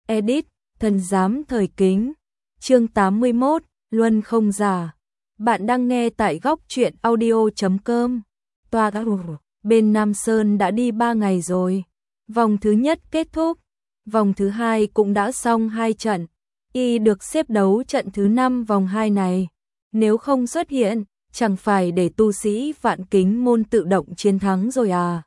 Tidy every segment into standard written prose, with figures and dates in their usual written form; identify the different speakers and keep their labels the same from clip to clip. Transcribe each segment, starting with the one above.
Speaker 1: Edit, thần giám thời kính. Chương 81, Luân không giả. Bạn đang nghe tại góc truyện audio.com. Tòa bên Nam Sơn đã đi 3 ngày rồi. Vòng thứ nhất kết thúc. Vòng thứ hai cũng đã xong 2 trận. Y được xếp đấu trận thứ 5 vòng 2 này. Nếu không xuất hiện, chẳng phải để tu sĩ Vạn Kính môn tự động chiến thắng rồi à?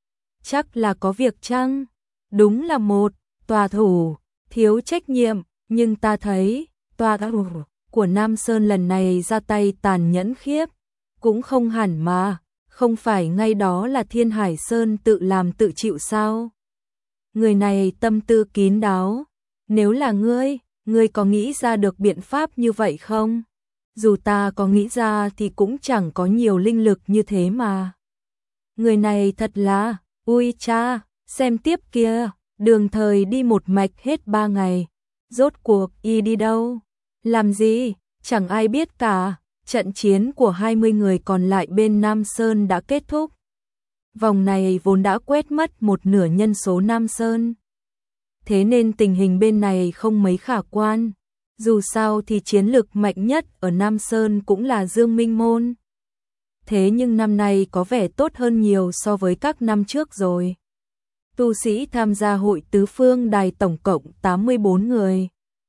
Speaker 1: Chắc là có việc chăng? Đúng là một tòa thủ thiếu trách nhiệm, nhưng ta thấy tòa của Nam Sơn lần này ra tay tàn nhẫn khiếp. Cũng không hẳn mà, không phải ngay đó là Thiên Hải Sơn tự làm tự chịu sao? Người này tâm tư kín đáo. Nếu là ngươi có nghĩ ra được biện pháp như vậy không? Dù ta có nghĩ ra thì cũng chẳng có nhiều linh lực như thế mà. Người này thật là, ui cha, xem tiếp kia, Đường Thời đi một mạch hết 3 ngày. Rốt cuộc y đi đâu? Làm gì? Chẳng ai biết cả. Trận chiến của 20 người còn lại bên Nam Sơn đã kết thúc. Vòng này vốn đã quét mất một nửa nhân số Nam Sơn. Thế nên tình hình bên này không mấy khả quan. Dù sao thì chiến lực mạnh nhất ở Nam Sơn cũng là Dương Minh Môn. Thế nhưng năm nay có vẻ tốt hơn nhiều so với các năm trước rồi. Tu sĩ tham gia hội tứ phương đài tổng cộng 84 người.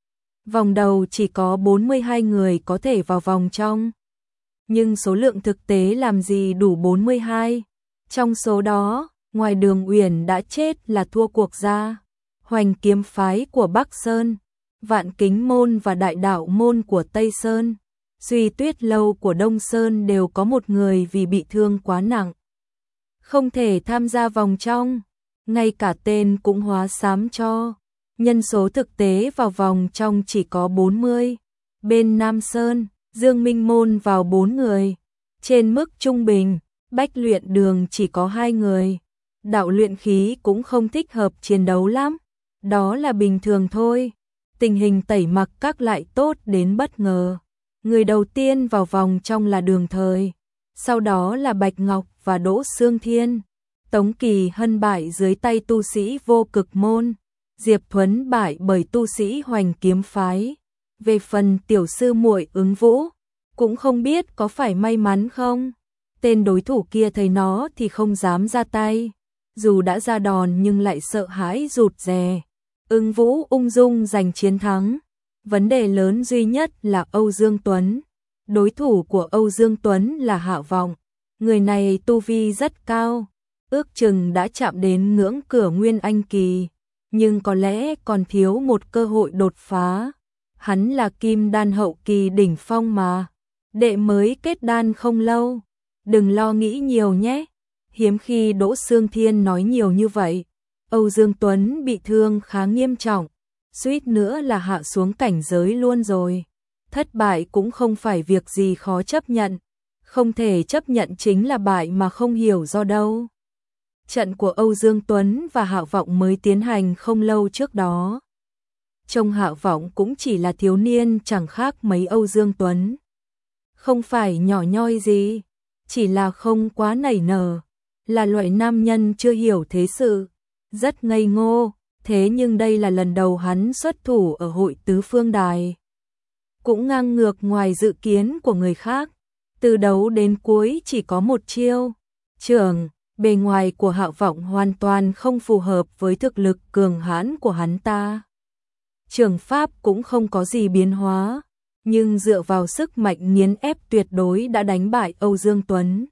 Speaker 1: Vòng đầu chỉ có 42 người có thể vào vòng trong. Nhưng số lượng thực tế làm gì đủ 42. Trong số đó, ngoài Đường Uyển đã chết là thua cuộc ra. Hoành Kiếm phái của Bắc Sơn, Vạn Kính môn và Đại Đạo môn của Tây Sơn, Duy Tuyết lâu của Đông Sơn đều có một người vì bị thương quá nặng. Không thể tham gia vòng trong, ngay cả tên cũng hóa xám cho. Nhân số thực tế vào vòng trong chỉ có 40. Bên Nam Sơn, Dương Minh môn vào 4 người. Trên mức trung bình, Bách luyện đường chỉ có 2 người. Đạo luyện khí cũng không thích hợp chiến đấu lắm. Đó là bình thường thôi. Tình hình tẩy mặc các lại tốt đến bất ngờ. Người đầu tiên vào vòng trong là Đường Thời. Sau đó là Bạch Ngọc và Đỗ Xương Thiên. Tống Kỳ Hân bại dưới tay tu sĩ Vô Cực môn. Diệp Thuấn bại bởi tu sĩ Hoành Kiếm phái. Về phần tiểu sư muội Ứng Vũ, cũng không biết có phải may mắn không. Tên đối thủ kia thấy nó thì không dám ra tay. Dù đã ra đòn nhưng lại sợ hãi rụt rè. Ứng Vũ ung dung giành chiến thắng. Vấn đề lớn duy nhất là Âu Dương Tuấn. Đối thủ của Âu Dương Tuấn là Hạ Vọng. Người này tu vi rất cao, ước chừng đã chạm đến ngưỡng cửa Nguyên Anh kỳ, nhưng có lẽ còn thiếu một cơ hội đột phá. Hắn là Kim Đan hậu kỳ đỉnh phong mà, đệ mới kết đan không lâu. Đừng lo nghĩ nhiều nhé. Hiếm khi Đỗ Xương Thiên nói nhiều như vậy. Âu Dương Tuấn bị thương khá nghiêm trọng, suýt nữa là hạ xuống cảnh giới luôn rồi. Thất bại cũng không phải việc gì khó chấp nhận. Không thể chấp nhận chính là bại mà không hiểu do đâu. Trận của Âu Dương Tuấn và Hạ Vọng mới tiến hành không lâu trước đó. Trông Hạ Vọng cũng chỉ là thiếu niên chẳng khác mấy Âu Dương Tuấn. Không phải nhỏ nhoi gì, chỉ là không quá nảy nở, là loại nam nhân chưa hiểu thế sự, rất ngây ngô. Thế nhưng đây là lần đầu hắn xuất thủ ở hội tứ phương đài. Cũng ngang ngược ngoài dự kiến của người khác. Từ đầu đến cuối chỉ có một chiêu. Trưởng, bề ngoài của Hạ Vọng hoàn toàn không phù hợp với thực lực cường hãn của hắn ta. Trường pháp cũng không có gì biến hóa, nhưng dựa vào sức mạnh nghiền ép tuyệt đối đã đánh bại Âu Dương Tuấn.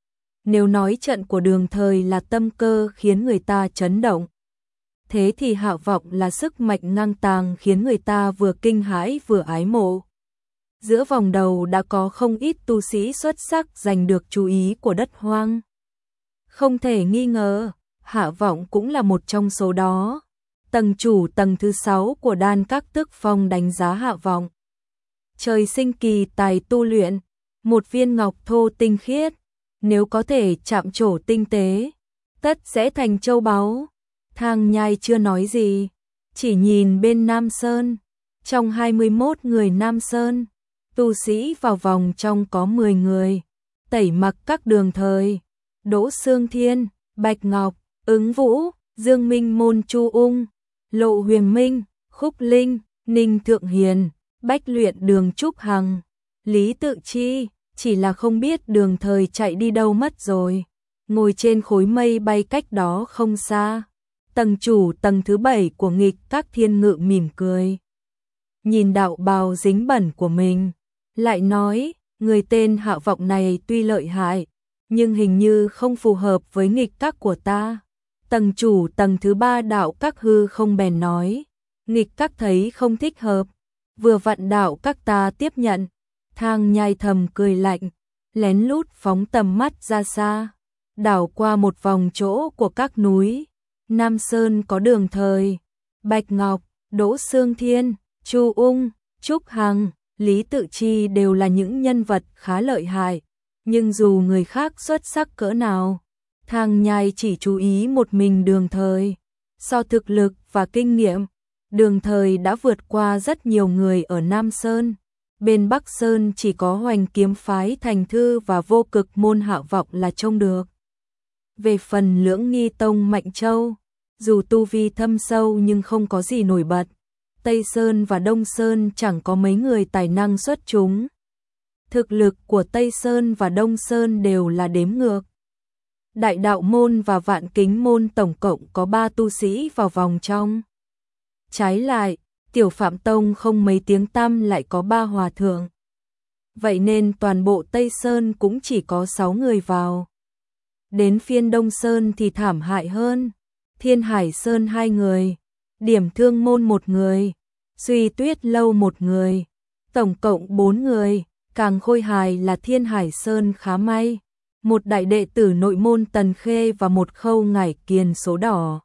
Speaker 1: Nếu nói trận của Đường Thời là tâm cơ khiến người ta chấn động, thế thì Hạ Vọng là sức mạnh ngang tàng khiến người ta vừa kinh hãi vừa ái mộ. Giữa vòng đầu đã có không ít tu sĩ xuất sắc giành được chú ý của đất hoang. Không thể nghi ngờ, Hạ Vọng cũng là một trong số đó. Tầng chủ tầng thứ 6 của Đan Các Tức Phong đánh giá Hạ Vọng. Trời sinh kỳ tài tu luyện, một viên ngọc thô tinh khiết, nếu có thể chạm trổ tinh tế, tất sẽ thành châu báu. Thang Nhai chưa nói gì, chỉ nhìn bên Nam Sơn. Trong 21 người Nam Sơn, tu sĩ vào vòng trong có 10 người. Tẩy mặc các Đường Thời, Đỗ Xương Thiên, Bạch Ngọc, Ứng Vũ, Dương Minh môn Chu Ung, Lộ Huyền Minh, Khúc Linh, Ninh Thượng Hiền, Bách Luyện Đường Trúc Hằng, Lý Tự Chi, chỉ là không biết Đường Thời chạy đi đâu mất rồi. Ngồi trên khối mây bay cách đó không xa. Tầng chủ tầng thứ 7 của Nghịch Các Thiên Ngự mỉm cười. Nhìn đạo bào dính bẩn của mình, lại nói, người tên Hạ Vọng này tuy lợi hại, nhưng hình như không phù hợp với nghịch các của ta. Tầng chủ tầng thứ 3 đạo các hư không bèn nói, nghịch các thấy không thích hợp, vừa vặn đạo các ta tiếp nhận. Thang Nhai thầm cười lạnh, lén lút phóng tầm mắt ra xa, đảo qua một vòng chỗ của các núi. Nam Sơn có Đường Thời, Bạch Ngọc, Đỗ Xương Thiên, Chu Ung, Trúc Hằng, Lý Tự Chi đều là những nhân vật khá lợi hại, nhưng dù người khác xuất sắc cỡ nào, Thang Nhai chỉ chú ý một mình Đường Thời. So thực lực và kinh nghiệm, Đường Thời đã vượt qua rất nhiều người ở Nam Sơn. Bên Bắc Sơn chỉ có Hoành Kiếm phái Thành Thư và Vô Cực môn Hạ Vọng là trông được. Về phần Lưỡng Nghi tông Mạnh Châu, dù tu vi thâm sâu nhưng không có gì nổi bật. Tây Sơn và Đông Sơn chẳng có mấy người tài năng xuất chúng. Thực lực của Tây Sơn và Đông Sơn đều là đếm ngược. Đại Đạo môn và Vạn Kính môn tổng cộng có 3 tu sĩ vào vòng trong. Trái lại, Tiểu Phạm tông không mấy tiếng tăm lại có 3 hòa thượng. Vậy nên toàn bộ Tây Sơn cũng chỉ có 6 người vào. Đến phiên Đông Sơn thì thảm hại hơn. Thiên Hải Sơn 2 người, Điểm Thương môn 1 người, Duy Tuyết lâu 1 người, tổng cộng 4 người. Càng khôi hài là Thiên Hải Sơn khá may, một đại đệ tử nội môn Tần Khê và một Khâu Ngải Kiền số đỏ.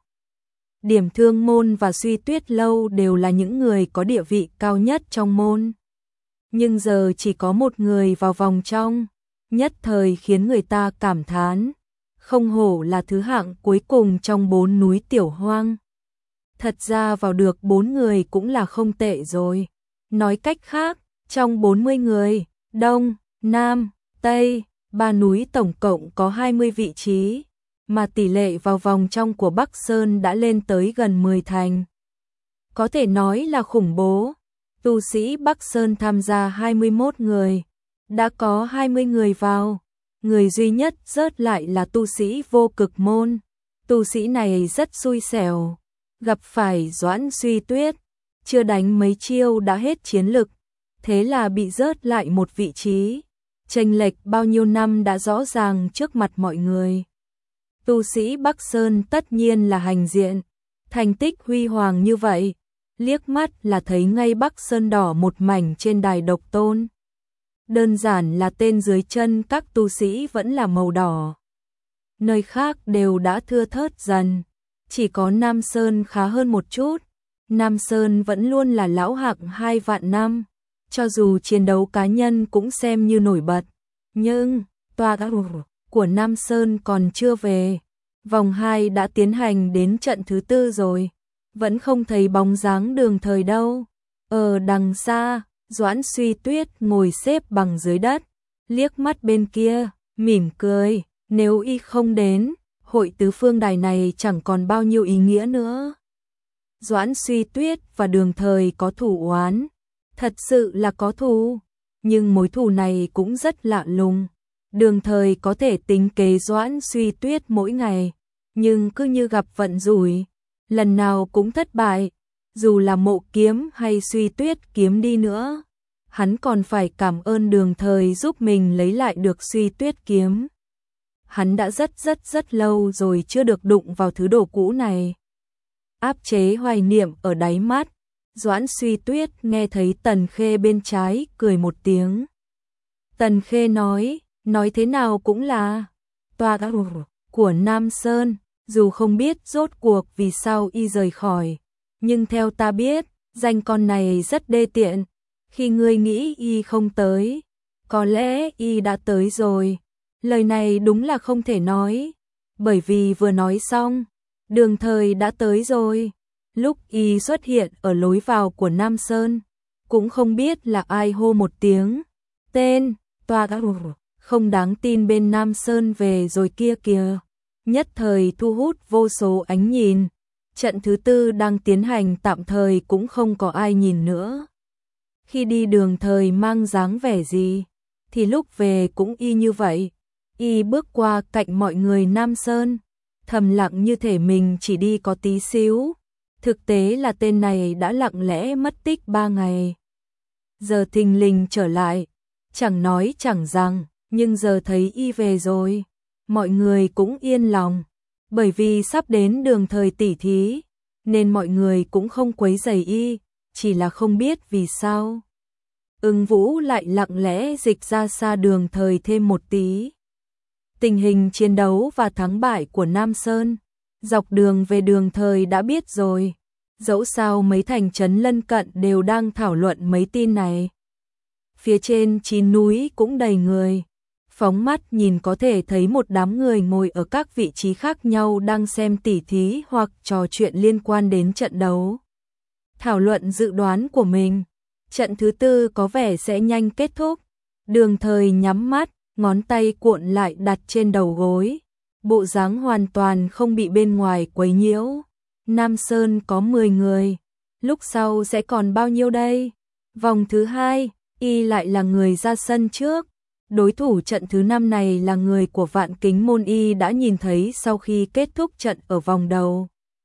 Speaker 1: Điểm Thương môn và Duy Tuyết lâu đều là những người có địa vị cao nhất trong môn. Nhưng giờ chỉ có một người vào vòng trong, nhất thời khiến người ta cảm thán, không hổ là thứ hạng cuối cùng trong 4 núi Tiểu Hoang. Thật ra vào được 4 người cũng là không tệ rồi. Nói cách khác, trong 40 người, Đông, Nam, Tây, 3 núi tổng cộng có 20 vị trí, mà tỷ lệ vào vòng trong của Bắc Sơn đã lên tới gần 10 thành. Có thể nói là khủng bố. Tu sĩ Bắc Sơn tham gia 21 người, đã có 20 người vào. Người duy nhất rớt lại là tu sĩ Vô Cực môn. Tu sĩ này rất xui xẻo, gặp phải Doãn Suy Tuyết, chưa đánh mấy chiêu đã hết chiến lực, thế là bị rớt lại một vị trí. Chênh lệch bao nhiêu năm đã rõ ràng trước mặt mọi người. Tu sĩ Bắc Sơn tất nhiên là hành diện, thành tích huy hoàng như vậy, liếc mắt là thấy ngay Bắc Sơn đỏ một mảnh trên đài độc tôn. Đơn giản là tên dưới chân các tu sĩ vẫn là màu đỏ. Nơi khác đều đã thưa thớt dần, chỉ có Nam Sơn khá hơn một chút. Nam Sơn vẫn luôn là lão hạng 2 vạn năm, cho dù chiến đấu cá nhân cũng xem như nổi bật. Nhưng, tòa của Nam Sơn còn chưa về. Vòng 2 đã tiến hành đến trận thứ 4 rồi, vẫn không thấy bóng dáng Đường Thời đâu. Ở đằng xa, Doãn Suy Tuyết ngồi xếp bằng dưới đất, liếc mắt bên kia, mỉm cười, nếu y không đến, hội tứ phương đài này chẳng còn bao nhiêu ý nghĩa nữa. Doãn Suy Tuyết và Đường Thời có thù oán, thật sự là có thù, nhưng mối thù này cũng rất lạ lùng. Đường Thời có thể tính kế Doãn Suy Tuyết mỗi ngày, nhưng cứ như gặp vận rủi, lần nào cũng thất bại. Dù là Mộ Kiếm hay Suy Tuyết kiếm đi nữa, hắn còn phải cảm ơn Đường Thời giúp mình lấy lại được Suy Tuyết kiếm. Hắn đã rất lâu rồi chưa được đụng vào thứ đồ cũ này. Áp chế hoài niệm ở đáy mắt, Doãn Suy Tuyết nghe thấy Tần Khê bên trái cười một tiếng. Tần Khê nói thế nào cũng là tòa của Nam Sơn, dù không biết rốt cuộc vì sao y rời khỏi, nhưng theo ta biết, danh con này rất đê tiện. Khi ngươi nghĩ y không tới, có lẽ y đã tới rồi. Lời này đúng là không thể nói, bởi vì vừa nói xong, Đường Thời đã tới rồi. Lúc y xuất hiện ở lối vào của Nam Sơn, cũng không biết là ai hô một tiếng tên, tòa không đáng tin bên Nam Sơn về rồi kia kìa. Nhất thời thu hút vô số ánh nhìn. trận thứ tư đang tiến hành tạm thời cũng không có ai nhìn nữa. Khi đi Đường Thời mang dáng vẻ gì, thì lúc về cũng y như vậy. Y bước qua cạnh mọi người Nam Sơn, thầm lặng như thể mình chỉ đi có tí xíu. Thực tế là tên này đã lặng lẽ mất tích 3 ngày. Giờ thình lình trở lại, chẳng nói chẳng rằng, nhưng giờ thấy y về rồi, mọi người cũng yên lòng. Bởi vì sắp đến Đường Thời tỉ thí, nên mọi người cũng không quấy rầy y, chỉ là không biết vì sao. Ưng Vũ lại lặng lẽ dịch ra xa Đường Thời thêm một tí. Tình hình chiến đấu và thắng bại của Nam Sơn, dọc đường về Đường Thời đã biết rồi. Dẫu sao mấy thành trấn lân cận đều đang thảo luận mấy tin này. Phía trên 9 núi cũng đầy người. Phóng mắt nhìn có thể thấy một đám người ngồi ở các vị trí khác nhau đang xem tỉ thí hoặc trò chuyện liên quan đến trận đấu. Thảo luận dự đoán của mình. Trận thứ tư có vẻ sẽ nhanh kết thúc. Đường Thời nhắm mắt, ngón tay cuộn lại đặt trên đầu gối. Bộ dáng hoàn toàn không bị bên ngoài quấy nhiễu. Nam Sơn có 10 người. Lúc sau sẽ còn bao nhiêu đây? Vòng thứ 2, y lại là người ra sân trước. Đối thủ trận thứ 5 này là người của Vạn Kính Môn, y đã nhìn thấy sau khi kết thúc trận ở vòng đầu.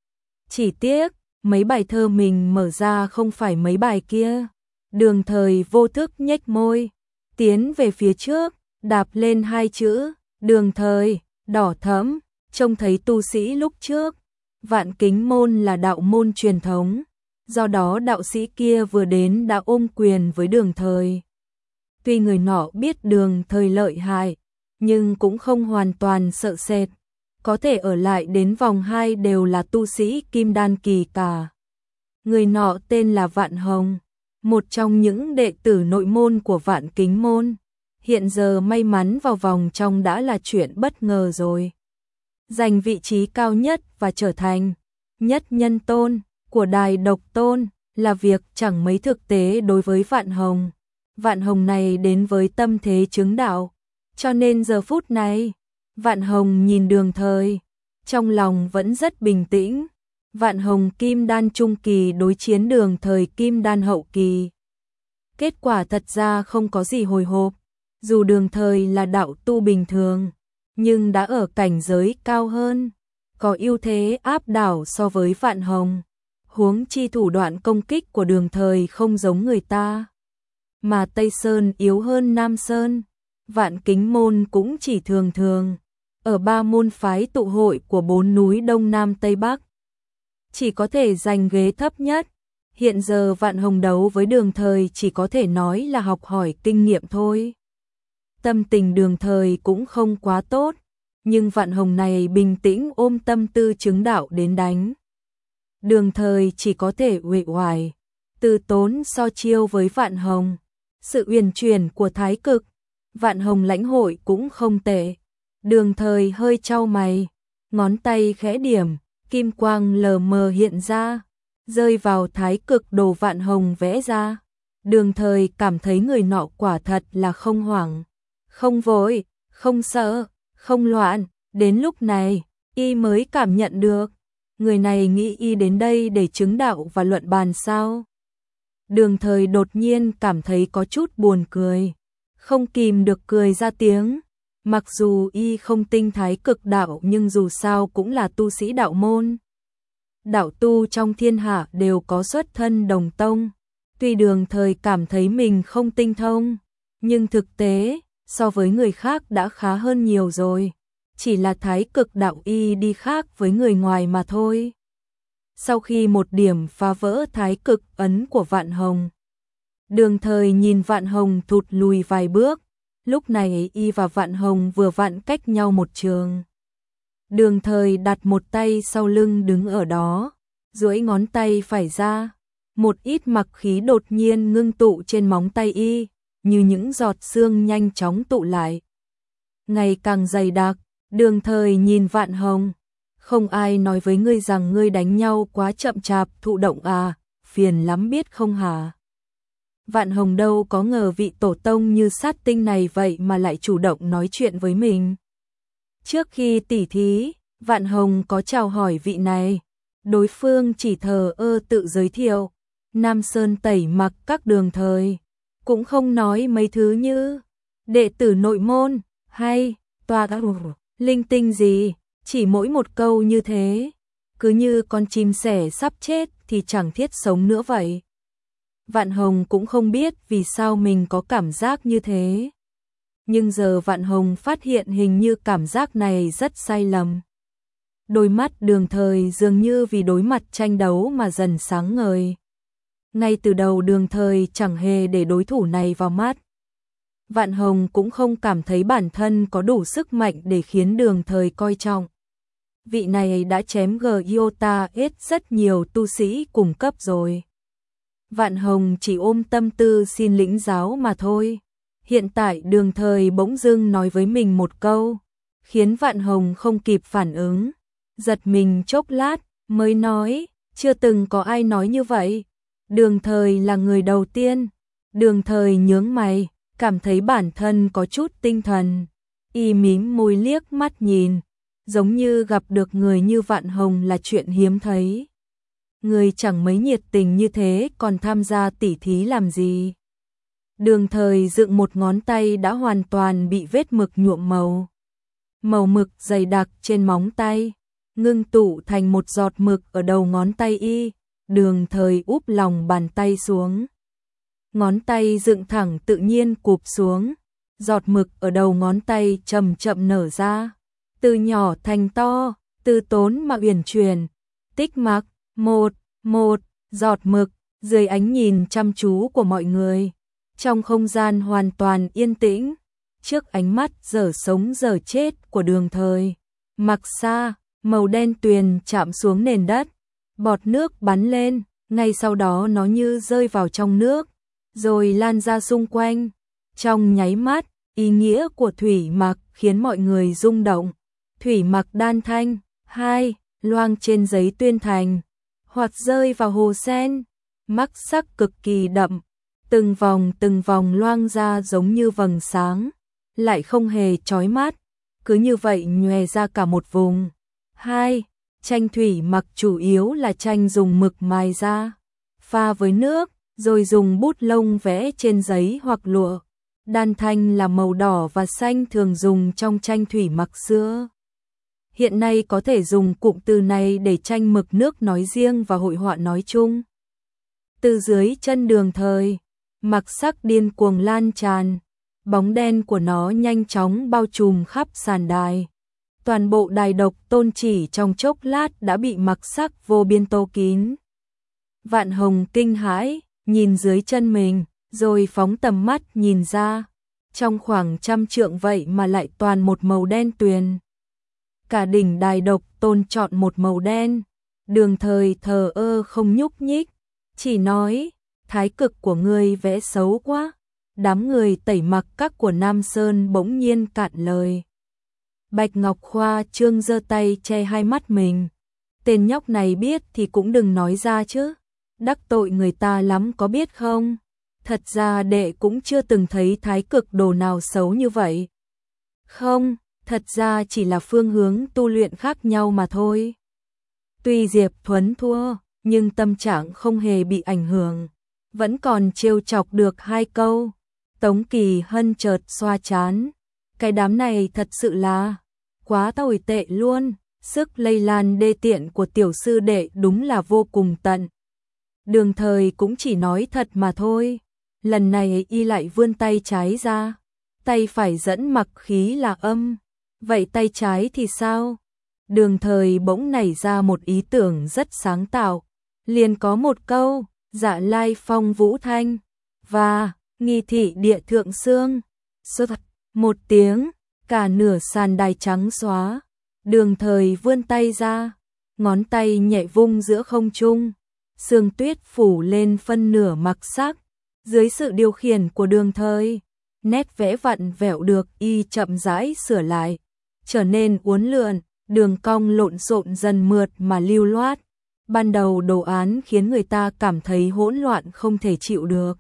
Speaker 1: Chỉ tiếc, mấy bài thơ mình mở ra không phải mấy bài kia. Đường Thời vô thức nhếch môi, tiến về phía trước, đạp lên 2 chữ, Đường Thời, đỏ thẫm, trông thấy tu sĩ lúc trước. Vạn Kính Môn là đạo môn truyền thống, do đó đạo sĩ kia vừa đến đã ôm quyền với Đường Thời. Tuy người nọ biết Đường Thời lợi hại, nhưng cũng không hoàn toàn sợ sệt, có thể ở lại đến vòng 2 đều là tu sĩ kim đan kỳ cả. Người nọ tên là Vạn Hồng, một trong những đệ tử nội môn của Vạn Kính Môn. Hiện giờ may mắn vào vòng trong đã là chuyện bất ngờ rồi. Giành vị trí cao nhất và trở thành nhất nhân tôn của Đài Độc Tôn là việc chẳng mấy thực tế đối với Vạn Hồng. Vạn Hồng này đến với tâm thế chứng đạo, cho nên giờ phút này, Vạn Hồng nhìn Đường Thời, trong lòng vẫn rất bình tĩnh. Vạn Hồng kim đan trung kỳ đối chiến Đường Thời kim đan hậu kỳ. Kết quả thật ra không có gì hồi hộp, dù Đường Thời là đạo tu bình thường, nhưng đã ở cảnh giới cao hơn, có ưu thế áp đảo so với Vạn Hồng. Huống chi thủ đoạn công kích của Đường Thời không giống người ta, mà Tây Sơn yếu hơn Nam Sơn. Vạn Kính Môn cũng chỉ thường thường, ở 3 môn phái tụ hội của 4 núi Đông Nam Tây Bắc, chỉ có thể giành ghế thấp nhất. Hiện giờ Vạn Hồng đấu với Đường Thời chỉ có thể nói là học hỏi kinh nghiệm thôi. Tâm tình Đường Thời cũng không quá tốt, nhưng Vạn Hồng này bình tĩnh ôm tâm tư chứng đạo đến đánh. Đường Thời chỉ có thể uể oải, từ tốn so chiêu với Vạn Hồng. Sự uyển chuyển của thái cực, Vạn Hồng lãnh hội cũng không tệ. Đường Thời hơi chau mày, ngón tay khẽ điểm, kim quang lờ mờ hiện ra, rơi vào thái cực đồ Vạn Hồng vẽ ra. Đường Thời cảm thấy người nọ quả thật là không hoảng, không vội, không sợ, không loạn. Đến lúc này, y mới cảm nhận được, người này nghĩ y đến đây để chứng đạo và luận bàn sao? Đường Thời đột nhiên cảm thấy có chút buồn cười, không kìm được cười ra tiếng. Mặc dù y không tinh thái cực đạo nhưng dù sao cũng là tu sĩ đạo môn. Đạo tu trong thiên hạ đều có xuất thân đồng tông. Tuy Đường Thời cảm thấy mình không tinh thông, nhưng thực tế, so với người khác đã khá hơn nhiều rồi. Chỉ là thái cực đạo y đi khác với người ngoài mà thôi. Sau khi một điểm phá vỡ thái cực ấn của Vạn Hồng, Đường Thời nhìn Vạn Hồng thụt lùi vài bước. Lúc này y và Vạn Hồng vừa vặn cách nhau một trường. Đường Thời đặt một tay sau lưng đứng ở đó, duỗi ngón tay phải ra. Một ít mặc khí đột nhiên ngưng tụ trên móng tay y, như những giọt sương nhanh chóng tụ lại. Ngày càng dày đặc, Đường Thời nhìn Vạn Hồng. Không ai nói với ngươi rằng ngươi đánh nhau quá chậm chạp, thụ động à, phiền lắm biết không hả? Vạn Hồng đâu có ngờ vị tổ tông như sát tinh này vậy mà lại chủ động nói chuyện với mình. Trước khi tỉ thí, Vạn Hồng có chào hỏi vị này. Đối phương chỉ thờ ơ tự giới thiệu, Nam Sơn tẩy mặc các đường thời, cũng không nói mấy thứ như đệ tử nội môn hay tòa các linh tinh gì, chỉ mỗi một câu như thế, cứ như con chim sẻ sắp chết thì chẳng thiết sống nữa vậy. Vạn Hồng cũng không biết vì sao mình có cảm giác như thế. Nhưng giờ Vạn Hồng phát hiện hình như cảm giác này rất sai lầm. Đôi mắt Đường Thời dường như vì đối mặt tranh đấu mà dần sáng ngời. Ngay từ đầu Đường Thời chẳng hề để đối thủ này vào mắt. Vạn Hồng cũng không cảm thấy bản thân có đủ sức mạnh để khiến Đường Thời coi trọng. Vị này đã chém Gyota hết rất nhiều tu sĩ cùng cấp rồi. Vạn Hồng chỉ ôm tâm tư xin lĩnh giáo mà thôi. Hiện tại Đường Thời bỗng dưng nói với mình một câu, khiến Vạn Hồng không kịp phản ứng. Giật mình chốc lát, mới nói, chưa từng có ai nói như vậy. Đường Thời là người đầu tiên. Đường Thời nhướng mày, cảm thấy bản thân có chút tinh thần. Y mím môi liếc mắt nhìn, giống như gặp được người như Vạn Hồng là chuyện hiếm thấy. Người chẳng mấy nhiệt tình như thế còn tham gia tỉ thí làm gì. Đường Thời dựng một ngón tay đã hoàn toàn bị vết mực nhuộm màu. Màu mực dày đặc trên móng tay, ngưng tụ thành một giọt mực ở đầu ngón tay y. Đường Thời úp lòng bàn tay xuống. Ngón tay dựng thẳng tự nhiên cụp xuống. Giọt mực ở đầu ngón tay chậm chậm nở ra. Từ nhỏ thành to, từ tốn mà uyển chuyển. Tích mặc, một giọt mực, dưới ánh nhìn chăm chú của mọi người. Trong không gian hoàn toàn yên tĩnh, trước ánh mắt dở sống dở chết của Đường Thời. Mặc xa, màu đen tuyền chạm xuống nền đất, bọt nước bắn lên, ngay sau đó nó như rơi vào trong nước, rồi lan ra xung quanh. Trong nháy mắt, ý nghĩa của thủy mặc khiến mọi người rung động. Thủy mặc đan thanh, 2, loang trên giấy tuyên thành, hoặc rơi vào hồ sen, mắc sắc cực kỳ đậm, từng vòng loang ra giống như vầng sáng, lại không hề chói mắt, cứ như vậy nhòe ra cả một vùng. 2. Tranh thủy mặc chủ yếu là tranh dùng mực mài ra, pha với nước, rồi dùng bút lông vẽ trên giấy hoặc lụa. Đan thanh là màu đỏ và xanh thường dùng trong tranh thủy mặc xưa. Hiện nay có thể dùng cụm từ này để tranh mực nước nói riêng và hội họa nói chung. Từ dưới chân Đường Thời, mặc sắc điên cuồng lan tràn, bóng đen của nó nhanh chóng bao trùm khắp sàn đài. Toàn bộ đài độc tôn chỉ trong chốc lát đã bị mặc sắc vô biên tô kín. Vạn Hồng kinh hãi, nhìn dưới chân mình, rồi phóng tầm mắt nhìn ra. Trong khoảng 100 trượng vậy mà lại toàn một màu đen tuyền. Cả đỉnh đài độc tôn chọn một màu đen. Đường Thời thờ ơ không nhúc nhích, chỉ nói, thái cực của ngươi vẽ xấu quá. Đám người tẩy mặc các của Nam Sơn bỗng nhiên cạn lời. Bạch Ngọc Khoa Trương giơ tay che hai mắt mình. Tên nhóc này biết thì cũng đừng nói ra chứ. Đắc tội người ta lắm có biết không? Thật ra đệ cũng chưa từng thấy thái cực đồ nào xấu như vậy. Không, thật ra chỉ là phương hướng tu luyện khác nhau mà thôi. Tuy Diệp Thuấn thua, nhưng tâm trạng không hề bị ảnh hưởng. Vẫn còn trêu chọc được 2 câu. Tống Kỳ Hân chợt xoa chán. Cái đám này thật sự là quá tồi tệ luôn. Sức lây lan đê tiện của tiểu sư đệ đúng là vô cùng tận. Đường Thời cũng chỉ nói thật mà thôi. Lần này y lại vươn tay trái ra. Tay phải dẫn mặc khí là âm. Vậy tay trái thì sao? Đường Thời bỗng nảy ra một ý tưởng rất sáng tạo. Liền có một câu, dạ lai phong vũ thanh, và nghi thị địa thượng xương. Sơ thật, một tiếng, cả nửa sàn đài trắng xóa. Đường Thời vươn tay ra, ngón tay nhẹ vung giữa không trung. Sương tuyết phủ lên phân nửa mặc sắc. Dưới sự điều khiển của Đường Thời, nét vẽ vặn vẹo được y chậm rãi sửa lại, trở nên uốn lượn, đường cong lộn xộn dần mượt mà lưu loát. Ban đầu đồ án khiến người ta cảm thấy hỗn loạn không thể chịu được.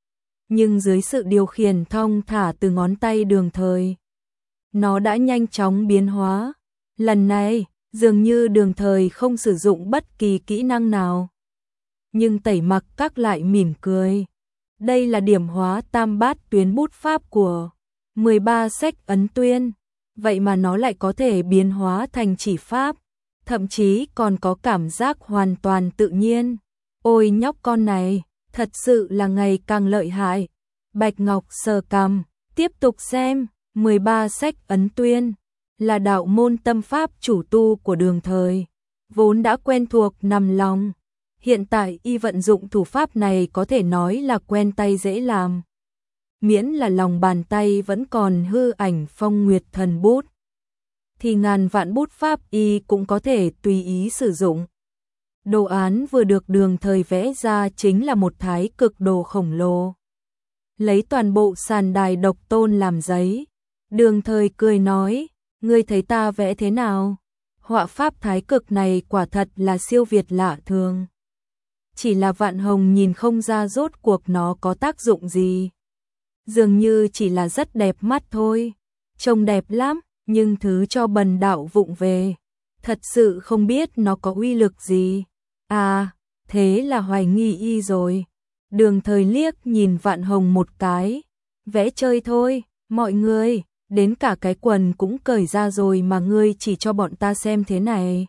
Speaker 1: Nhưng dưới sự điều khiển thong thả từ ngón tay Đường Thời, nó đã nhanh chóng biến hóa. Lần này, Dường như Đường Thời không sử dụng bất kỳ kỹ năng nào. Nhưng Tẩy Mặc Các lại mỉm cười. Đây là điểm hóa tam bát tuyến bút pháp của 13 sách ấn tuyên. Vậy mà nó lại có thể biến hóa thành chỉ pháp. Thậm chí còn có cảm giác hoàn toàn tự nhiên. Ôi nhóc con này, thật sự là ngày càng lợi hại. Bạch Ngọc sờ cằm, tiếp tục xem. 13 sách ấn tuyên là đạo môn tâm pháp chủ tu của Đường Thời, vốn đã quen thuộc nằm lòng. Hiện tại y vận dụng thủ pháp này có thể nói là quen tay dễ làm. Miễn là lòng bàn tay vẫn còn hư ảnh Phong Nguyệt Thần bút, thì ngàn vạn bút pháp y cũng có thể tùy ý sử dụng. Đồ án vừa được Đường Thời vẽ ra chính là một thái cực đồ khổng lồ. Lấy toàn bộ sàn đài độc tôn làm giấy. Đường Thời cười nói, ngươi thấy ta vẽ thế nào? Họa pháp thái cực này quả thật là siêu việt lạ thường. Chỉ là Vạn Hồng nhìn không ra rốt cuộc nó có tác dụng gì. Dường như chỉ là rất đẹp mắt thôi. Trông đẹp lắm, nhưng thứ cho bần đạo vụng về. Thật sự không biết nó có uy lực gì. À, thế là hoài nghi y rồi. Đường Thời liếc nhìn Vạn Hồng một cái. Vẽ chơi thôi, mọi người, đến cả cái quần cũng cởi ra rồi mà ngươi chỉ cho bọn ta xem thế này.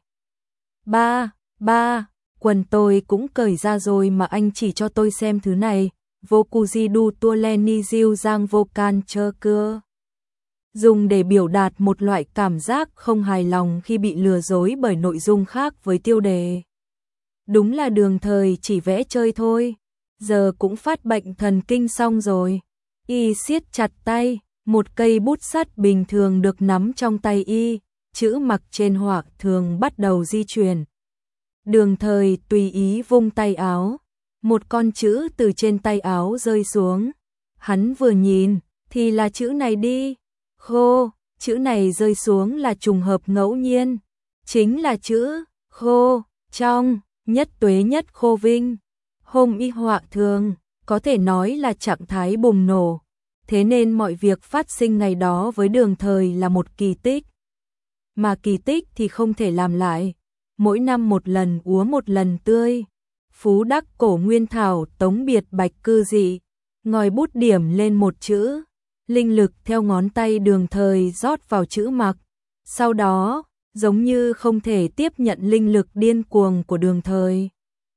Speaker 1: Ba, quần tôi cũng cởi ra rồi mà anh chỉ cho tôi xem thứ này. Vokuji du tuoleni diêu giang vokan chơ cưa. Dùng để biểu đạt một loại cảm giác không hài lòng khi bị lừa dối bởi nội dung khác với tiêu đề. Đúng là Đường Thời chỉ vẽ chơi thôi. Giờ cũng phát bệnh thần kinh xong rồi. Y siết chặt tay, một cây bút sắt bình thường được nắm trong tay y, chữ mặc trên họa thường bắt đầu di chuyển. Đường Thời tùy ý vung tay áo, một con chữ từ trên tay áo rơi xuống. Hắn vừa nhìn, thì là chữ này đi. Khô, chữ này rơi xuống là trùng hợp ngẫu nhiên. Chính là chữ khô, trong, nhất tuế nhất khô vinh. Hôm y họa thường, có thể nói là trạng thái bùng nổ. Thế nên mọi việc phát sinh ngày đó với Đường Thời là một kỳ tích. Mà kỳ tích thì không thể làm lại. Mỗi năm một lần úa một lần tươi. Phú đắc cổ nguyên thảo tống biệt bạch cư dị. Ngòi bút điểm lên một chữ. Linh lực theo ngón tay Đường Thời rót vào chữ mặc. Sau đó, giống như không thể tiếp nhận linh lực điên cuồng của Đường Thời.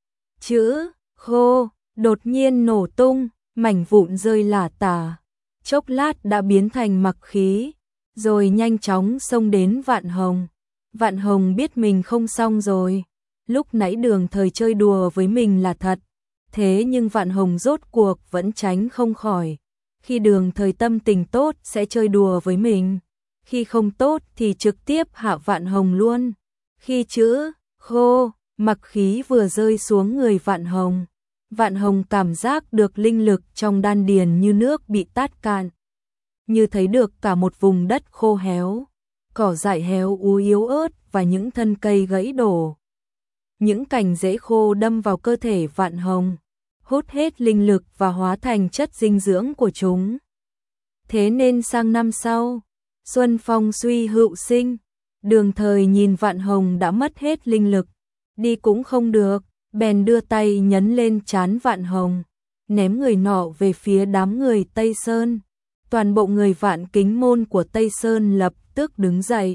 Speaker 1: Chữ khô đột nhiên nổ tung, mảnh vụn rơi lả tả. Chốc lát đã biến thành mặc khí, rồi nhanh chóng xông đến Vạn Hồng. Vạn Hồng biết mình không xong rồi. Lúc nãy Đường Thời chơi đùa với mình là thật. Thế nhưng Vạn Hồng rốt cuộc vẫn tránh không khỏi. Khi Đường Thời tâm tình tốt sẽ chơi đùa với mình. Khi không tốt thì trực tiếp hạ Vạn Hồng luôn. Khi chữ khô, mặc khí vừa rơi xuống người Vạn Hồng. Vạn Hồng cảm giác được linh lực trong đan điền như nước bị tát cạn. Như thấy được cả một vùng đất khô héo. Cỏ dại héo úa yếu ớt và những thân cây gãy đổ. Những cành rễ khô đâm vào cơ thể Vạn Hồng, hút hết linh lực và hóa thành chất dinh dưỡng của chúng. Thế nên sang năm sau, xuân phong suy hữu sinh, Đường Thời nhìn Vạn Hồng đã mất hết linh lực, đi cũng không được, bèn đưa tay nhấn lên trán Vạn Hồng, ném người nọ về phía đám người Tây Sơn. Toàn bộ người Vạn Kính môn của Tây Sơn lập tức đứng dậy,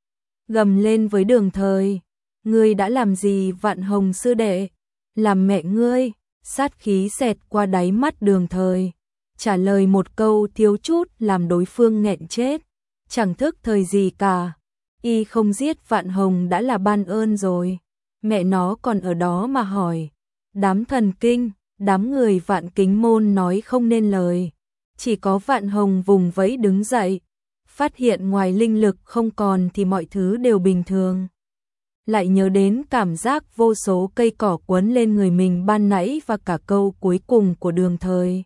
Speaker 1: gầm lên với Đường Thời: "Ngươi đã làm gì Vạn Hồng sư đệ? Làm mẹ ngươi!" Sát khí xẹt qua đáy mắt Đường Thời, trả lời một câu thiếu chút làm đối phương nghẹn chết. Chẳng thức thời gì cả, y không giết Vạn Hồng đã là ban ơn rồi. Mẹ nó còn ở đó mà hỏi. Đám thần kinh, đám người Vạn Kính môn nói không nên lời. Chỉ có Vạn Hồng vùng vẫy đứng dậy, phát hiện ngoài linh lực không còn thì mọi thứ đều bình thường. Lại nhớ đến cảm giác vô số cây cỏ quấn lên người mình ban nãy và cả câu cuối cùng của Đường Thời: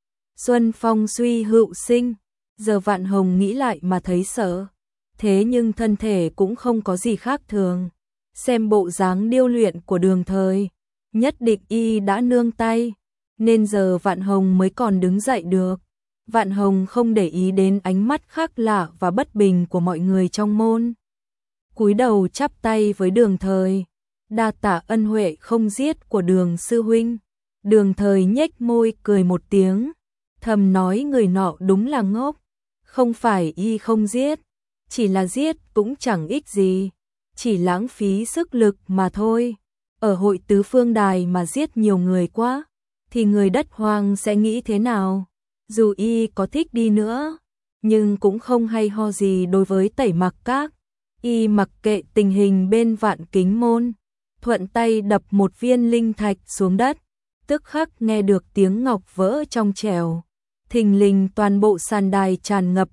Speaker 1: "Xuân phong suy hữu sinh." Giờ Vạn Hồng nghĩ lại mà thấy sợ. Thế nhưng thân thể cũng không có gì khác thường. Xem bộ dáng điêu luyện của Đường Thời, nhất định y đã nương tay, nên giờ Vạn Hồng mới còn đứng dậy được. Vạn Hồng không để ý đến ánh mắt khác lạ và bất bình của mọi người trong môn. cúi đầu chắp tay với Đường Thời. Đa tạ ân huệ không giết của Đường sư huynh. Đường Thời nhếch môi cười một tiếng, thầm nói người nọ đúng là ngốc, không phải y không giết, chỉ là giết cũng chẳng ích gì, chỉ lãng phí sức lực mà thôi. Ở hội tứ phương đài mà giết nhiều người quá, thì người đất hoang sẽ nghĩ thế nào? Dù y có thích đi nữa, nhưng cũng không hay ho gì đối với Tẩy Mặc Các. Y mặc kệ tình hình bên Vạn Kính Môn, thuận tay đập một viên linh thạch xuống đất, tức khắc nghe được tiếng ngọc vỡ trong trẻo. Thình lình toàn bộ sàn đài tràn ngập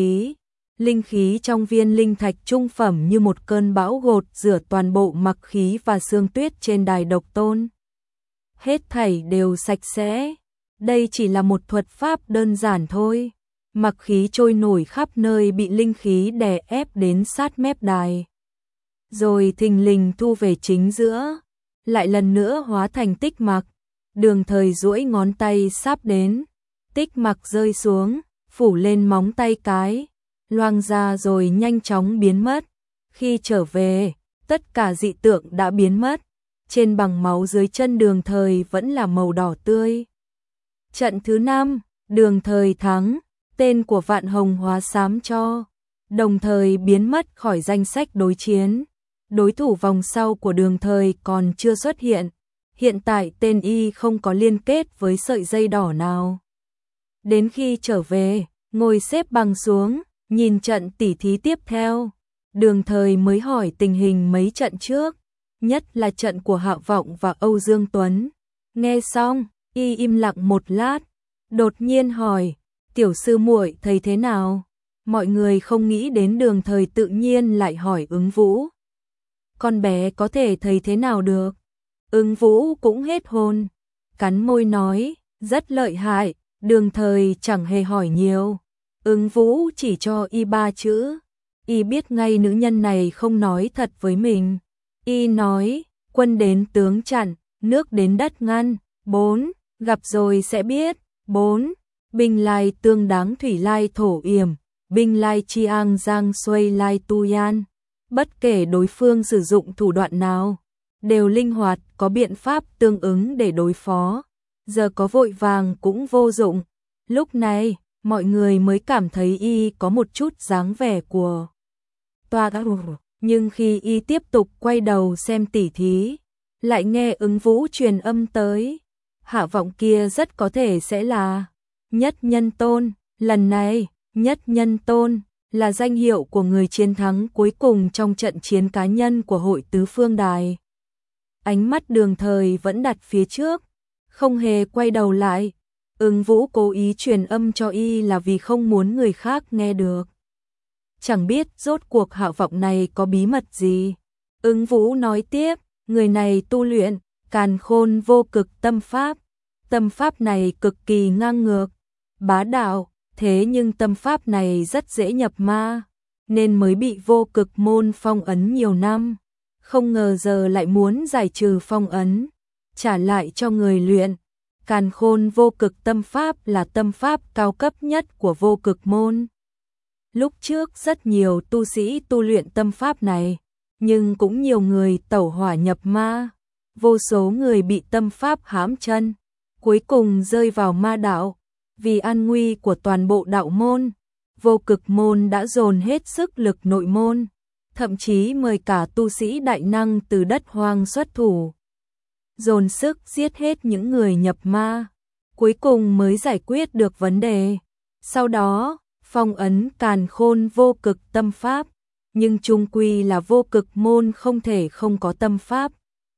Speaker 1: linh khí trong viên linh thạch trung phẩm như một cơn bão gột rửa toàn bộ mặc khí và xương tuyết trên đài độc tôn. Hết thảy đều sạch sẽ, đây chỉ là một thuật pháp đơn giản thôi. Mặc khí trôi nổi khắp nơi bị linh khí đè ép đến sát mép đài, rồi thình lình thu về chính giữa, lại lần nữa hóa thành tích mặc. Đường Thời duỗi ngón tay sắp đến, tích mặc rơi xuống, phủ lên móng tay cái, loang ra rồi nhanh chóng biến mất. Khi trở về, tất cả dị tượng đã biến mất, trên bằng máu dưới chân Đường Thời vẫn là màu đỏ tươi. Trận thứ 5, Đường Thời thắng, tên của Vạn Hồng hóa xám cho, đồng thời biến mất khỏi danh sách đối chiến. Đối thủ vòng sau của Đường Thời còn chưa xuất hiện, hiện tại tên y không có liên kết với sợi dây đỏ nào. Đến khi trở về, ngồi xếp bằng xuống, nhìn trận tỉ thí tiếp theo, Đường Thời mới hỏi tình hình mấy trận trước, nhất là trận của Hạo Vọng và Âu Dương Tuấn. Nghe xong, y im lặng một lát, đột nhiên hỏi, tiểu sư muội thấy thế nào? Mọi người không nghĩ đến Đường Thời tự nhiên lại hỏi Ứng Vũ. Con bé có thể thấy thế nào được? Ứng Vũ cũng hết hồn, cắn môi nói, rất lợi hại. Đường Thời chẳng hề hỏi nhiều, Ứng Vũ chỉ cho y 3 chữ, y biết ngay nữ nhân này không nói thật với mình. Y nói, quân đến tướng chặn, nước đến đất ngăn. 4. Gặp rồi sẽ biết. 4. Binh lai tương đáng thủy lai thổ yểm, binh lai chi ang giang xuôi lai tu yan. Bất kể đối phương sử dụng thủ đoạn nào, đều linh hoạt có biện pháp tương ứng để đối phó. Giờ có vội vàng cũng vô dụng. Lúc này, mọi người mới cảm thấy y có một chút dáng vẻ của toa gã. Nhưng khi y tiếp tục quay đầu xem tỉ thí, lại nghe Ứng Vũ truyền âm tới. Hạ Vọng kia rất có thể sẽ là Nhất Nhân Tôn. Lần này, Nhất Nhân Tôn là danh hiệu của người chiến thắng cuối cùng trong trận chiến cá nhân của hội tứ phương đài. Ánh mắt Đường Thời vẫn đặt phía trước, không hề quay đầu lại. Ứng Vũ cố ý truyền âm cho y là vì không muốn người khác nghe được. Chẳng biết rốt cuộc Hạo Vọng này có bí mật gì. Ứng Vũ nói tiếp, người này tu luyện Càn Khôn Vô Cực tâm pháp. Tâm pháp này cực kỳ ngang ngược, bá đạo, thế nhưng tâm pháp này rất dễ nhập ma, nên mới bị Vô Cực môn phong ấn nhiều năm. Không ngờ giờ lại muốn giải trừ phong ấn, trả lại cho người luyện. Càn Khôn Vô Cực tâm pháp là tâm pháp cao cấp nhất của Vô Cực môn. Lúc trước rất nhiều tu sĩ tu luyện tâm pháp này, nhưng cũng nhiều người tẩu hỏa nhập ma, vô số người bị tâm pháp hãm chân, cuối cùng rơi vào ma đạo. Vì an nguy của toàn bộ đạo môn, Vô Cực môn đã dồn hết sức lực nội môn, thậm chí mời cả tu sĩ đại năng từ đất hoang xuất thủ, dồn sức giết hết những người nhập ma, cuối cùng mới giải quyết được vấn đề. Sau đó, phong ấn Càn Khôn Vô Cực tâm pháp, nhưng chung quy là Vô Cực môn không thể không có tâm pháp.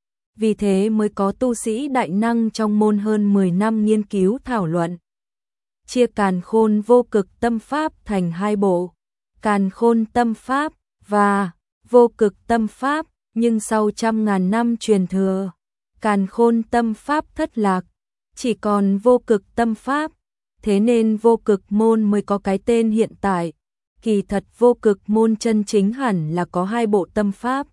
Speaker 1: Vì thế mới có tu sĩ đại năng trong môn hơn 10 năm nghiên cứu thảo luận, chia Càn Khôn Vô Cực tâm pháp thành 2 bộ, Càn Khôn tâm pháp và Vô Cực tâm pháp, nhưng sau trăm ngàn năm truyền thừa, Càn Khôn tâm pháp thất lạc, chỉ còn Vô Cực tâm pháp, thế nên Vô Cực môn mới có cái tên hiện tại. Kỳ thật Vô Cực môn chân chính hẳn là có 2 bộ tâm pháp,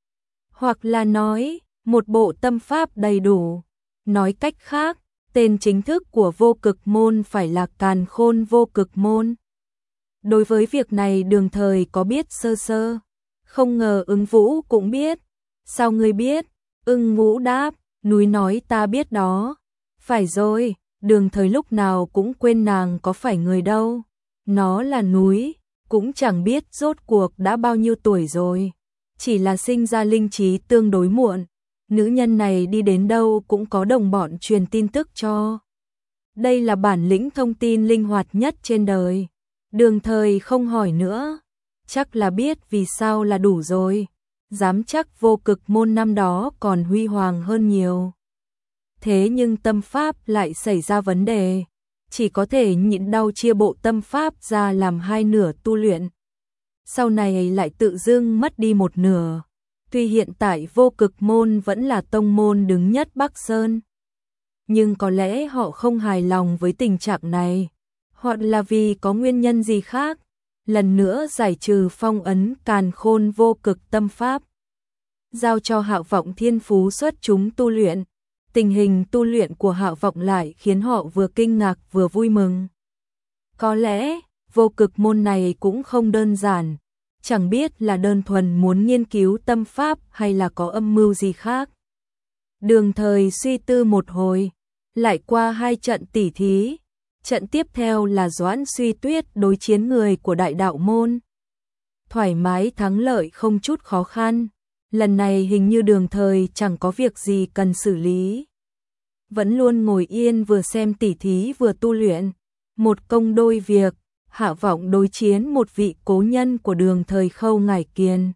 Speaker 1: hoặc là nói một bộ tâm pháp đầy đủ. Nói cách khác, tên chính thức của Vô Cực môn phải là Càn Khôn Vô Cực môn. Đối với việc này Đường Thời có biết sơ sơ, Không ngờ Ưng Vũ cũng biết. Sao ngươi biết? Ưng Vũ đáp, núi nói ta biết đó. Phải rồi, Đường Thời lúc nào cũng quên nàng có phải người đâu. Nó là núi, cũng chẳng biết rốt cuộc đã bao nhiêu tuổi rồi. Chỉ là sinh ra linh trí tương đối muộn. Nữ nhân này đi đến đâu cũng có đồng bọn truyền tin tức cho. Đây là bản lĩnh thông tin linh hoạt nhất trên đời. Đường Thời không hỏi nữa. Chắc là biết vì sao là đủ rồi. Dám chắc Vô Cực môn năm đó còn huy hoàng hơn nhiều. Thế nhưng tâm pháp lại xảy ra vấn đề. Chỉ có thể nhịn đau chia bộ tâm pháp ra làm hai nửa tu luyện. Sau này lại tự dưng mất đi một nửa. Tuy hiện tại Vô Cực môn vẫn là tông môn đứng nhất Bắc Sơn. Nhưng có lẽ họ không hài lòng với tình trạng này. Hoặc là vì có nguyên nhân gì khác. Lần nữa giải trừ phong ấn càn khôn vô cực tâm pháp. Giao cho Hạo Vọng thiên phú xuất chúng tu luyện. Tình hình tu luyện của Hạo Vọng lại khiến họ vừa kinh ngạc vừa vui mừng. Có lẽ, vô cực môn này cũng không đơn giản. Chẳng biết là đơn thuần muốn nghiên cứu tâm pháp hay là có âm mưu gì khác. Đường Thời suy tư một hồi, lại qua 2 trận tỉ thí. Trận tiếp theo là Doãn Suy Tuyết đối chiến người của Đại Đạo môn. Thoải mái thắng lợi không chút khó khăn. Lần này hình như Đường Thời chẳng có việc gì cần xử lý. Vẫn luôn ngồi yên vừa xem tỉ thí vừa tu luyện. Một công đôi việc, Hạo Vọng đối chiến một vị cố nhân của Đường Thời Khâu Ngải Kiền.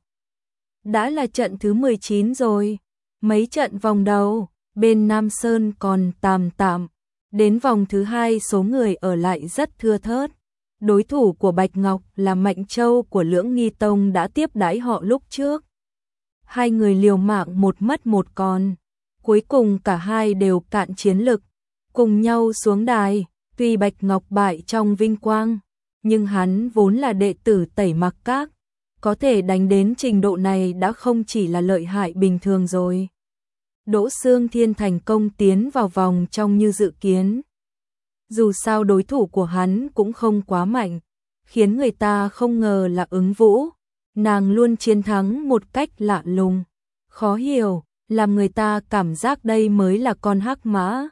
Speaker 1: Đã là trận thứ 19 rồi. Mấy trận vòng đầu, bên Nam Sơn còn tạm. Đến vòng thứ 2 số người ở lại rất thưa thớt. Đối thủ của Bạch Ngọc là Mạnh Châu của Lưỡng Nghi Tông đã tiếp đãi họ lúc trước. Hai người liều mạng một mất một còn. Cuối cùng cả hai đều cạn chiến lực. Cùng nhau xuống đài, tuy Bạch Ngọc bại trong vinh quang. Nhưng hắn vốn là đệ tử Tẩy Mặc Các. Có thể đánh đến trình độ này đã không chỉ là lợi hại bình thường rồi. Đỗ Xương Thiên thành công tiến vào vòng trong như dự kiến. Dù sao đối thủ của hắn cũng không quá mạnh, khiến người ta không ngờ là Ứng Vũ. Nàng luôn chiến thắng một cách lạ lùng, khó hiểu, làm người ta cảm giác đây mới là con hắc mã.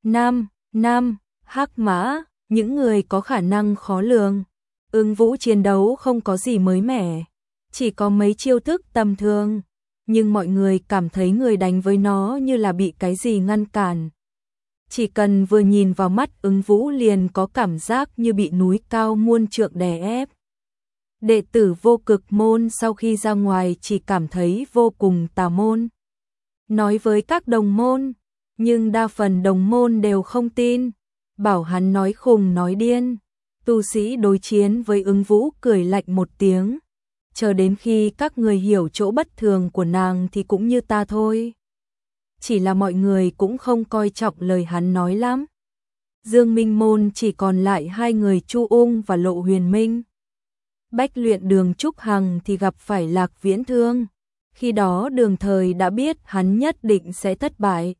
Speaker 1: Nam, hắc mã, những người có khả năng khó lường. Ứng Vũ chiến đấu không có gì mới mẻ, chỉ có mấy chiêu thức tầm thường. Nhưng mọi người cảm thấy người đánh với nó như là bị cái gì ngăn cản. Chỉ cần vừa nhìn vào mắt Ứng Vũ liền có cảm giác như bị núi cao muôn trượng đè ép. Đệ tử Vô Cực môn sau khi ra ngoài chỉ cảm thấy vô cùng tà môn. Nói với các đồng môn, nhưng đa phần đồng môn đều không tin, bảo hắn nói khùng nói điên. Tu sĩ đối chiến với Ứng Vũ cười lạnh một tiếng. Chờ đến khi các người hiểu chỗ bất thường của nàng thì cũng như ta thôi. Chỉ là mọi người cũng không coi trọng lời hắn nói lắm. Dương Minh môn chỉ còn lại 2 người Chu Ung và Lộ Huyền Minh. Bách Luyện Đường Trúc Hằng thì gặp phải Lạc Viễn Thương. Khi đó Đường Thời đã biết hắn nhất định sẽ thất bại.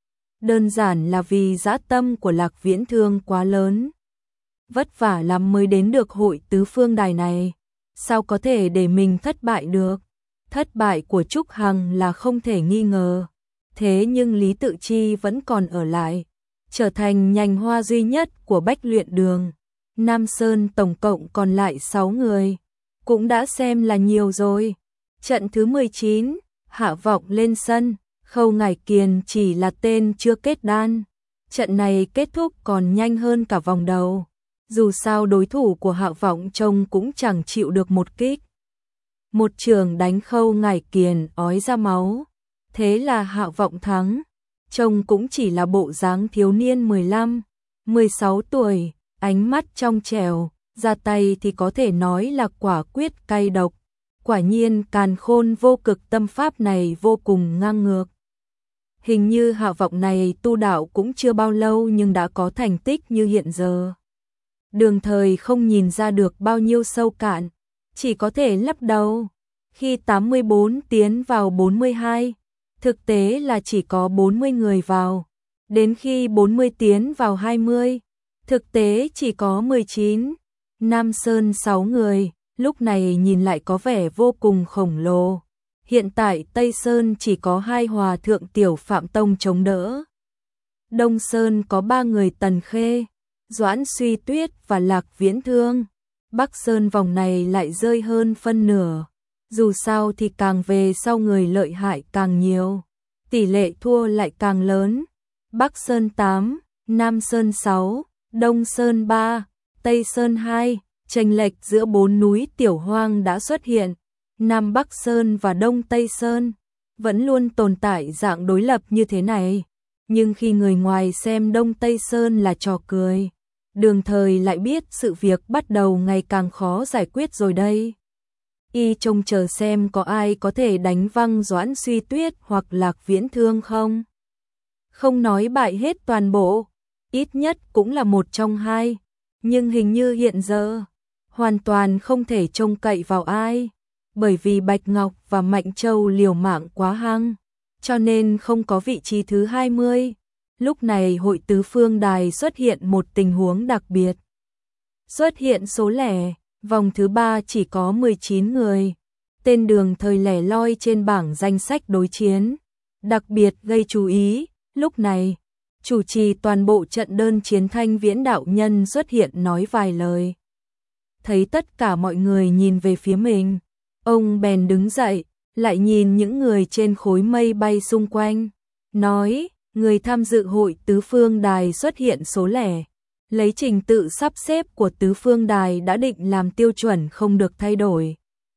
Speaker 1: Đơn giản là vì dã tâm của Lạc Viễn Thương quá lớn. Vất vả lắm mới đến được hội tứ phương đài này. Sao có thể để mình thất bại được? Thất bại của Trúc Hằng là không thể nghi ngờ. Thế nhưng Lý Tự Chi vẫn còn ở lại, trở thành nhành hoa duy nhất của Bách Luyện Đường. Nam Sơn tổng cộng còn lại 6 người, cũng đã xem là nhiều rồi. Trận thứ 19, Hạo Vọng lên sân, Khâu Ngải Kiền chỉ là tên chưa kết đan. Trận này kết thúc còn nhanh hơn cả vòng đầu. Dù sao đối thủ của Hạo Vọng trông cũng chẳng chịu được một kích. Một trường đánh Khâu Ngải Kiền ói ra máu. Thế là Hạo Vọng thắng. Trông cũng chỉ là bộ dáng thiếu niên 15, 16 tuổi, ánh mắt trong trẻo, ra tay thì có thể nói là quả quyết cay độc. Quả nhiên càn khôn vô cực tâm pháp này vô cùng ngang ngược. Hình như Hạo Vọng này tu đạo cũng chưa bao lâu nhưng đã có thành tích như hiện giờ. Đường Thời không nhìn ra được bao nhiêu sâu cạn, chỉ có thể lắc đầu. Khi 84 tiến vào 42, thực tế là chỉ có 40 người vào. Đến khi 40 tiến vào 20, thực tế chỉ có 19. Nam Sơn 6 người, lúc này nhìn lại có vẻ vô cùng khổng lồ. Hiện tại Tây Sơn chỉ có 2 hòa thượng tiểu Phạm Tông chống đỡ. Đông Sơn có 3 người Tần Khê, Doãn Suy Tuyết và Lạc Viễn Thương. Bắc Sơn vòng này lại rơi hơn phân nửa. Dù sao thì càng về sau người lợi hại càng nhiều, tỷ lệ thua lại càng lớn. Bắc Sơn 8, Nam Sơn 6, Đông Sơn 3, Tây Sơn 2, chênh lệch giữa 4 núi Tiểu Hoang đã xuất hiện. Nam Bắc Sơn và Đông Tây Sơn vẫn luôn tồn tại dạng đối lập như thế này, nhưng khi người ngoài xem Đông Tây Sơn là trò cười, Đường Thời lại biết sự việc bắt đầu ngày càng khó giải quyết rồi đây. Y trông chờ xem có ai có thể đánh văng Doãn Suy Tuyết hoặc Lạc Viễn Thương không. Không nói bại hết toàn bộ, ít nhất cũng là một trong hai, nhưng hình như hiện giờ hoàn toàn không thể trông cậy vào ai, bởi vì Bạch Ngọc và Mạnh Châu liều mạng quá hăng, cho nên không có vị trí thứ 20. Lúc này hội tứ phương đài xuất hiện một tình huống đặc biệt. Xuất hiện số lẻ, vòng thứ 3 chỉ có 19 người. Tên Đường Thời lẻ loi trên bảng danh sách đối chiến. Đặc biệt gây chú ý, lúc này, chủ trì toàn bộ trận đơn chiến Thanh Viễn đạo nhân xuất hiện nói vài lời. Thấy tất cả mọi người nhìn về phía mình, ông bèn đứng dậy, lại nhìn những người trên khối mây bay xung quanh, nói, người tham dự hội tứ phương đài xuất hiện số lẻ, lấy trình tự sắp xếp của tứ phương đài đã định làm tiêu chuẩn không được thay đổi.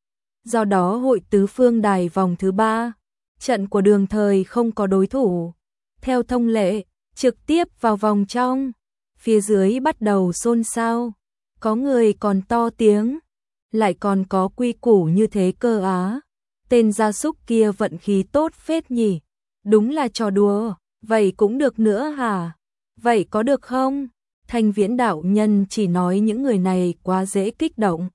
Speaker 1: Do đó hội tứ phương đài vòng thứ 3, trận của Đường Thời không có đối thủ. Theo thông lệ, trực tiếp vào vòng trong, phía dưới bắt đầu xôn xao, có người còn to tiếng, lại còn có quy củ như thế cơ á. Tên gia súc kia vận khí tốt phết nhỉ, đúng là trò đùa, vậy cũng được nữa hả? Vậy có được không? Thanh Viễn đạo nhân chỉ nói những người này quá dễ kích động.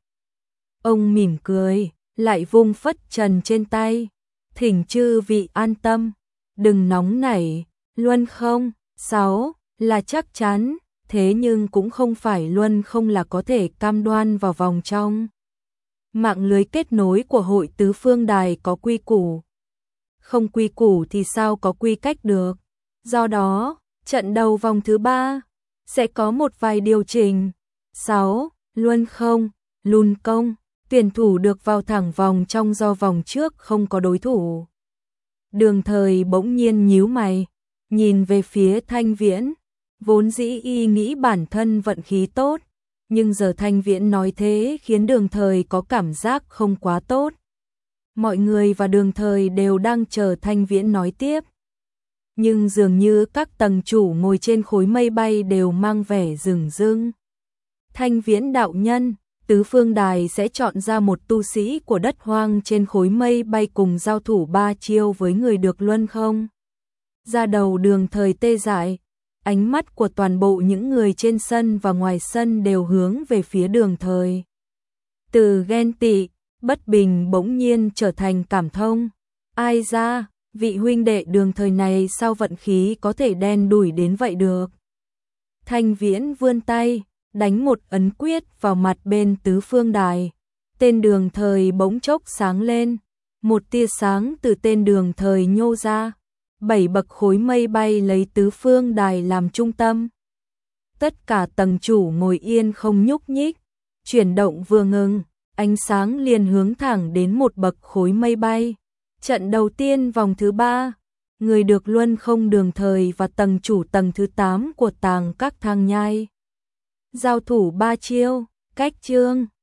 Speaker 1: Ông mỉm cười, lại vung phất trần trên tay, thỉnh chư vị an tâm, đừng nóng nảy, luân không, 6 là chắc chắn, thế nhưng cũng không phải luân không là có thể cam đoan vào vòng trong. Mạng lưới kết nối của hội tứ phương đài có quy củ. Không quy củ thì sao có quy cách được. Do đó, trận đầu vòng thứ 3 sẽ có một vài điều chỉnh. 6. Luân không, lùn công, tuyển thủ được vào thẳng vòng trong do vòng trước không có đối thủ. Đường Thời bỗng nhiên nhíu mày, nhìn về phía Thanh Viễn. Vốn dĩ y nghĩ bản thân vận khí tốt, nhưng giờ Thanh Viễn nói thế khiến Đường Thời có cảm giác không quá tốt. Mọi người và Đường Thời đều đang chờ Thanh Viễn nói tiếp. Nhưng dường như các tầng chủ ngồi trên khối mây bay đều mang vẻ rừng rưng. Thanh Viễn đạo nhân, tứ phương đài sẽ chọn ra một tu sĩ của đất hoang trên khối mây bay cùng giao thủ 3 chiêu với người được luân không. Ra đầu Đường Thời tê dại, ánh mắt của toàn bộ những người trên sân và ngoài sân đều hướng về phía Đường Thời. Từ ghen tị, bất bình bỗng nhiên trở thành cảm thông. Ai ra, vị huynh đệ Đường Thời này sao vận khí có thể đen đủi đến vậy được. Thanh Viễn vươn tay, đánh một ấn quyết vào mặt bên tứ phương đài. Tên Đường Thời bỗng chốc sáng lên, một tia sáng từ tên Đường Thời nhô ra. 7 bậc khối mây bay lấy tứ phương đài làm trung tâm. Tất cả tầng chủ ngồi yên không nhúc nhích, chuyển động vừa ngừng, ánh sáng liền hướng thẳng đến một bậc khối mây bay. Trận đầu tiên vòng thứ 3, người được luân không Đường Thời và tầng chủ tầng thứ 8 của tàng các thang nhai. Giao thủ 3 chiêu, cách chương.